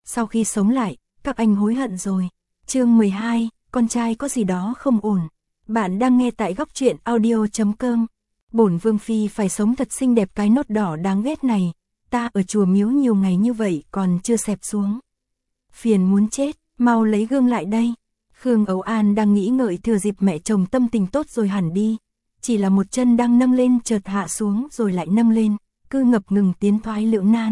sau khi sống lại, các anh hối hận rồi. Chương 12, con trai có gì đó không ổn. Bạn đang nghe tại góc truyện audio.com. Bổn vương phi phải sống thật xinh đẹp, cái nốt đỏ đáng ghét này, ta ở chùa miếu nhiều ngày như vậy còn chưa xẹp xuống. Phiền muốn chết, mau lấy gương lại đây. Khương Ấu An đang nghĩ ngợi thừa dịp mẹ chồng tâm tình tốt rồi hẳn đi. Chỉ là một chân đang nâng lên chợt hạ xuống rồi lại nâng lên, cứ ngập ngừng tiến thoái lưỡng nan.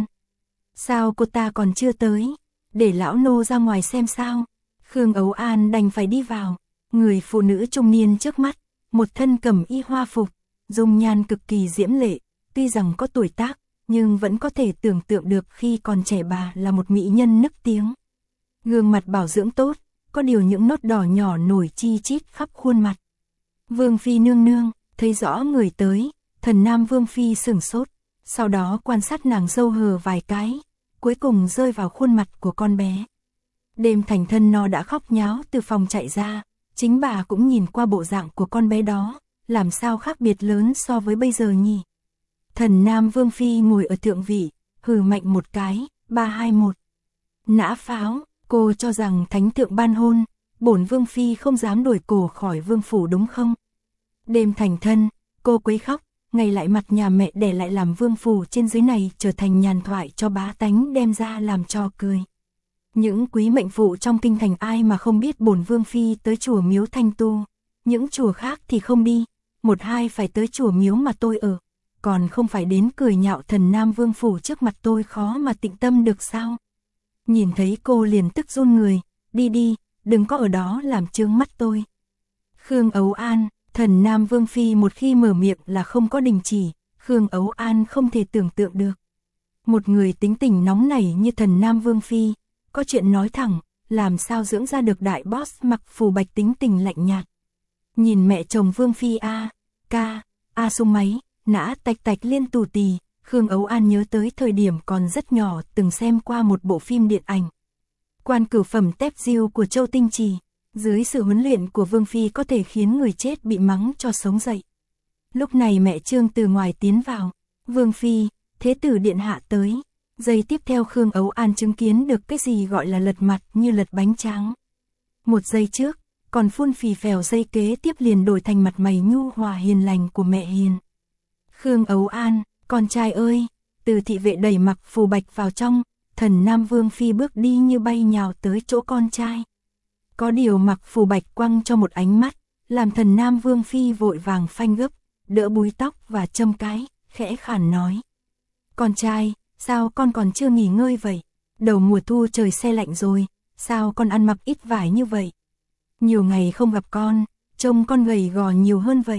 Sao cô ta còn chưa tới? Để lão nô ra ngoài xem sao. Khương Ấu An đành phải đi vào. Người phụ nữ trung niên trước mắt, một thân cẩm y hoa phục, dung nhan cực kỳ diễm lệ, tuy rằng có tuổi tác, nhưng vẫn có thể tưởng tượng được khi còn trẻ bà là một mỹ nhân nức tiếng. Gương mặt bảo dưỡng tốt, có điều những nốt đỏ nhỏ nổi chi chít khắp khuôn mặt. Vương phi nương nương, thấy rõ người tới, thần nam vương phi sửng sốt, sau đó quan sát nàng dâu hờ vài cái, cuối cùng rơi vào khuôn mặt của con bé. Đêm Thành Thân nó đã khóc nháo từ phòng chạy ra, chính bà cũng nhìn qua bộ dạng của con bé đó, làm sao khác biệt lớn so với bây giờ nhỉ. Thần nam vương phi ngồi ở thượng vị, hừ mạnh một cái, 3-2-1. Nã pháo, cô cho rằng thánh thượng ban hôn, bổn vương phi không dám đuổi cổ khỏi vương phủ đúng không? Đêm Thành Thân, cô quấy khóc, ngày lại mặt nhà mẹ đẻ lại làm vương phủ trên dưới này trở thành nhàn thoại cho bá tánh đem ra làm trò cười. Những quý mệnh phụ trong kinh thành ai mà không biết bổn vương phi tới chùa miếu thanh tu, những chùa khác thì không đi, một hai phải tới chùa miếu mà tôi ở, còn không phải đến cười nhạo thần nam vương phủ trước mặt tôi, khó mà tịnh tâm được sao? Nhìn thấy cô liền tức run người, đi đi, đừng có ở đó làm chướng mắt tôi. Khương Ấu An, thần nam vương phi một khi mở miệng là không có đình chỉ, Khương Ấu An không thể tưởng tượng được. Một người tính tình nóng nảy như thần nam vương phi, có chuyện nói thẳng, làm sao dưỡng ra được đại boss Mặc Phù Bạch tính tình lạnh nhạt. Nhìn mẹ chồng vương phi sung máy, nã tạch tạch liên tù tì, Khương Ấu An nhớ tới thời điểm còn rất nhỏ từng xem qua một bộ phim điện ảnh. Quan cửu phẩm tép diêu của Châu Tinh Trì, dưới sự huấn luyện của vương phi có thể khiến người chết bị mắng cho sống dậy. Lúc này mẹ Trương từ ngoài tiến vào, vương phi, thế tử điện hạ tới. Giây tiếp theo Khương Ấu An chứng kiến được cái gì gọi là lật mặt như lật bánh tráng. Một giây trước, còn phun phì phèo, giây kế tiếp liền đổi thành mặt mày nhu hòa hiền lành của mẹ hiền. Khương Ấu An, con trai ơi, từ thị vệ đẩy Mặc Phù Bạch vào trong, thần nam vương phi bước đi như bay nhào tới chỗ con trai. Có điều Mặc Phù Bạch quăng cho một ánh mắt, làm thần nam vương phi vội vàng phanh gấp, đỡ búi tóc và châm cái, khẽ khàn nói. Con trai, sao con còn chưa nghỉ ngơi vậy? Đầu mùa thu trời se lạnh rồi, sao con ăn mặc ít vải như vậy? Nhiều ngày không gặp con, trông con gầy gò nhiều hơn vậy.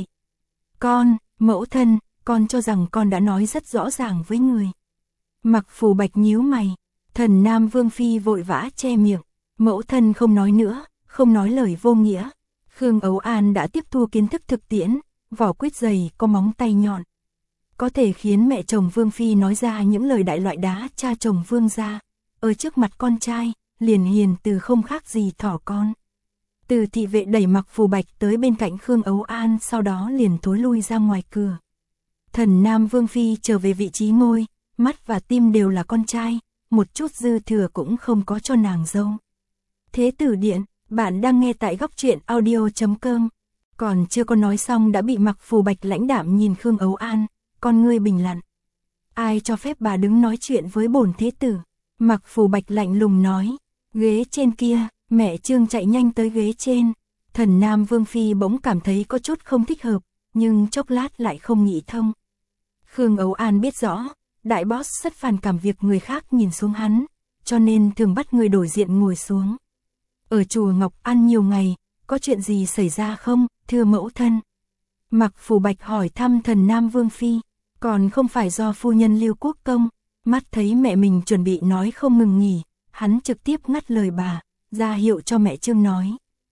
Con, mẫu thân, con cho rằng con đã nói rất rõ ràng với người. Mặc Phù Bạch nhíu mày, thần nam vương phi vội vã che miệng, mẫu thân không nói nữa, không nói lời vô nghĩa. Khương Ấu An đã tiếp thu kiến thức thực tiễn, vỏ quýt dày có móng tay nhọn. Có thể khiến mẹ chồng vương phi nói ra những lời đại loại đá cha chồng vương gia, ở trước mặt con trai, liền hiền từ không khác gì thỏ con. Từ thị vệ đẩy Mặc Phù Bạch tới bên cạnh Khương Ấu An, sau đó liền thối lui ra ngoài cửa. Thần nam vương phi trở về vị trí ngôi, mắt và tim đều là con trai, một chút dư thừa cũng không có cho nàng dâu. Thế tử điện, bạn đang nghe tại góc truyện audio.com. Còn chưa có nói xong đã bị Mặc Phù Bạch lãnh đạm nhìn Khương Ấu An, con ngươi bình lặng. Ai cho phép bà đứng nói chuyện với bổn thế tử? Mặc Phù Bạch lạnh lùng nói. Ghế trên kia, mẹ Trương chạy nhanh tới ghế trên. Thần nam vương phi bỗng cảm thấy có chút không thích hợp, nhưng chốc lát lại không nghĩ thông. Khương Ấu An biết rõ, đại boss rất phản cảm việc người khác nhìn xuống hắn, cho nên thường bắt người đổi diện ngồi xuống. Ở chùa Ngọc An nhiều ngày, có chuyện gì xảy ra không, thưa mẫu thân? Mặc Phù Bạch hỏi thăm thần nam vương phi, còn không phải do phu nhân Lưu Quốc Công. Mắt thấy mẹ mình chuẩn bị nói không ngừng nghỉ, hắn trực tiếp ngắt lời bà, ra hiệu cho mẹ Trương nói.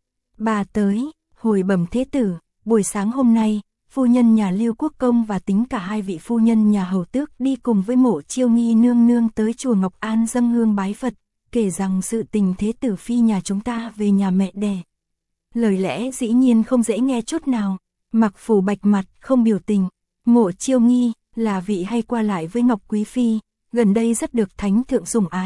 Bà tới, hồi bẩm thế tử, buổi sáng hôm nay, phu nhân nhà Lưu Quốc Công và tính cả hai vị phu nhân nhà hầu tước đi cùng với Mộ Chiêu Nghi nương nương tới chùa Ngọc An dâng hương bái Phật, kể rằng sự tình thế tử phi nhà chúng ta về nhà mẹ đẻ. Lời lẽ dĩ nhiên không dễ nghe chút nào. Mặc Phù Bạch mặt không biểu tình. Mộ Chiêu Nghi là vị hay qua lại với Ngọc Quý Phi, gần đây rất được thánh thượng sủng ái,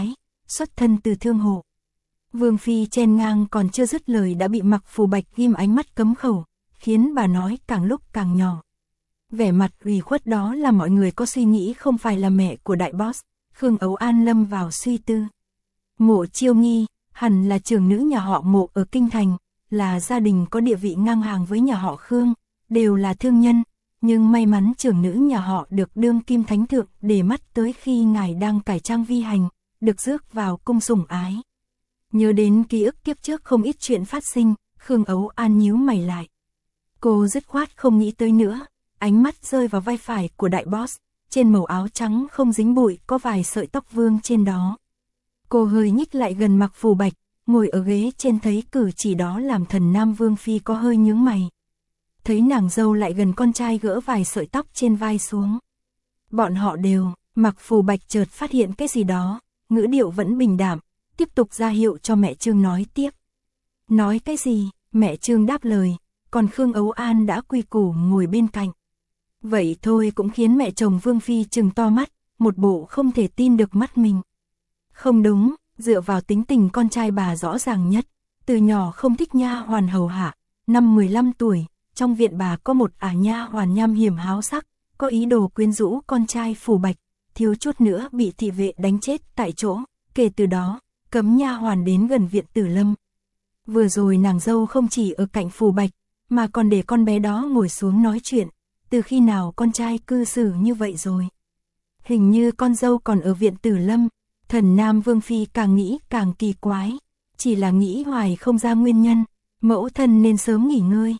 xuất thân từ thương hộ. Vương Phi chen ngang còn chưa dứt lời đã bị Mặc Phù Bạch ghim ánh mắt cấm khẩu, khiến bà nói càng lúc càng nhỏ. Vẻ mặt ủy khuất đó là mọi người có suy nghĩ không phải là mẹ của đại boss. Khương Ấu An lâm vào suy tư. Mộ Chiêu Nghi, hẳn là trưởng nữ nhà họ Mộ ở Kinh Thành, là gia đình có địa vị ngang hàng với nhà họ Khương, đều là thương nhân, nhưng may mắn trưởng nữ nhà họ được đương kim thánh thượng để mắt tới khi ngài đang cải trang vi hành, được rước vào cung sủng ái. Nhớ đến ký ức kiếp trước không ít chuyện phát sinh, Khương Ấu An nhíu mày lại. Cô dứt khoát không nghĩ tới nữa, ánh mắt rơi vào vai phải của đại boss, trên màu áo trắng không dính bụi có vài sợi tóc vương trên đó. Cô hơi nhích lại gần Mặc Phù Bạch, ngồi ở ghế trên thấy cử chỉ đó làm Thần Nam Vương Phi có hơi nhướng mày. Thấy nàng dâu lại gần con trai gỡ vài sợi tóc trên vai xuống. Bọn họ đều, Mặc Phù Bạch chợt phát hiện cái gì đó, ngữ điệu vẫn bình đạm, tiếp tục ra hiệu cho mẹ Trương nói tiếp. Nói cái gì? Mẹ Trương đáp lời, còn Khương Ấu An đã quy củ ngồi bên cạnh. Vậy thôi cũng khiến mẹ chồng Vương Phi trừng to mắt, một bộ không thể tin được mắt mình. Không đúng, dựa vào tính tình con trai bà rõ ràng nhất, từ nhỏ không thích nha hoàn hầu hạ, năm 15 tuổi, trong viện bà có một nha hoàn nham hiểm háo sắc, có ý đồ quyến rũ con trai Phù Bạch, thiếu chút nữa bị thị vệ đánh chết tại chỗ, kể từ đó, cấm nha hoàn đến gần viện Tử Lâm. Vừa rồi nàng dâu không chỉ ở cạnh Phù Bạch, mà còn để con bé đó ngồi xuống nói chuyện, từ khi nào con trai cư xử như vậy rồi. Hình như con dâu còn ở viện Tử Lâm. Thần Nam Vương Phi càng nghĩ càng kỳ quái, chỉ là nghĩ hoài không ra nguyên nhân, mẫu thân nên sớm nghỉ ngơi.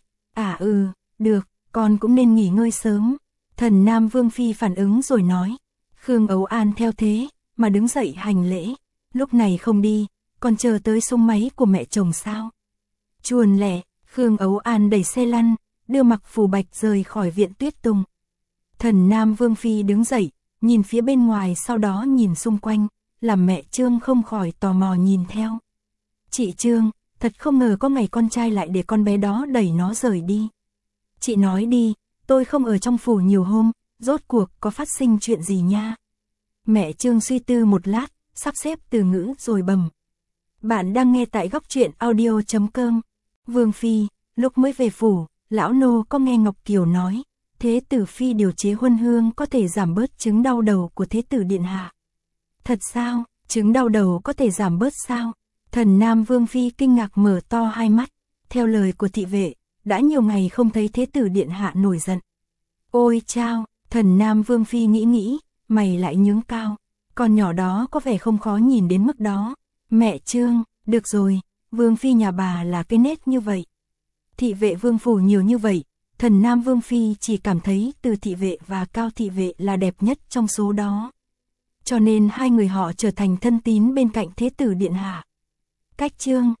Được, con cũng nên nghỉ ngơi sớm. Thần Nam Vương Phi phản ứng rồi nói. Khương Ấu An theo thế, mà đứng dậy hành lễ, lúc này không đi, còn chờ tới súng máy của mẹ chồng sao? Chuồn lẻ, Khương Ấu An đẩy xe lăn, đưa Mặc Phù Bạch rời khỏi viện Tuyết Tùng. Thần Nam Vương Phi đứng dậy, nhìn phía bên ngoài sau đó nhìn xung quanh, làm mẹ Trương không khỏi tò mò nhìn theo. Chị Trương, thật không ngờ có ngày con trai lại để con bé đó đẩy nó rời đi. Chị nói đi, tôi không ở trong phủ nhiều hôm, rốt cuộc có phát sinh chuyện gì nha? Mẹ Trương suy tư một lát, sắp xếp từ ngữ rồi bẩm. Bạn đang nghe tại góc truyện audio.com. Vương Phi, lúc mới về phủ, lão nô có nghe Ngọc Kiều nói, Thế tử Phi điều chế huân hương có thể giảm bớt chứng đau đầu của Thế tử Điện Hạ. Thật sao, chứng đau đầu có thể giảm bớt sao? Thần Nam Vương Phi kinh ngạc mở to hai mắt, theo lời của thị vệ, đã nhiều ngày không thấy Thế tử Điện Hạ nổi giận. Ôi chao, Thần Nam Vương Phi nghĩ, mày lại nhướng cao, con nhỏ đó có vẻ không khó nhìn đến mức đó. Mẹ Trương, được rồi, Vương Phi nhà bà là cái nết như vậy. Thị vệ vương phủ nhiều như vậy, Thần Nam Vương Phi chỉ cảm thấy Từ thị vệ và Cao thị vệ là đẹp nhất trong số đó. Cho nên hai người họ trở thành thân tín bên cạnh Thế tử Điện Hạ. Cách Trương,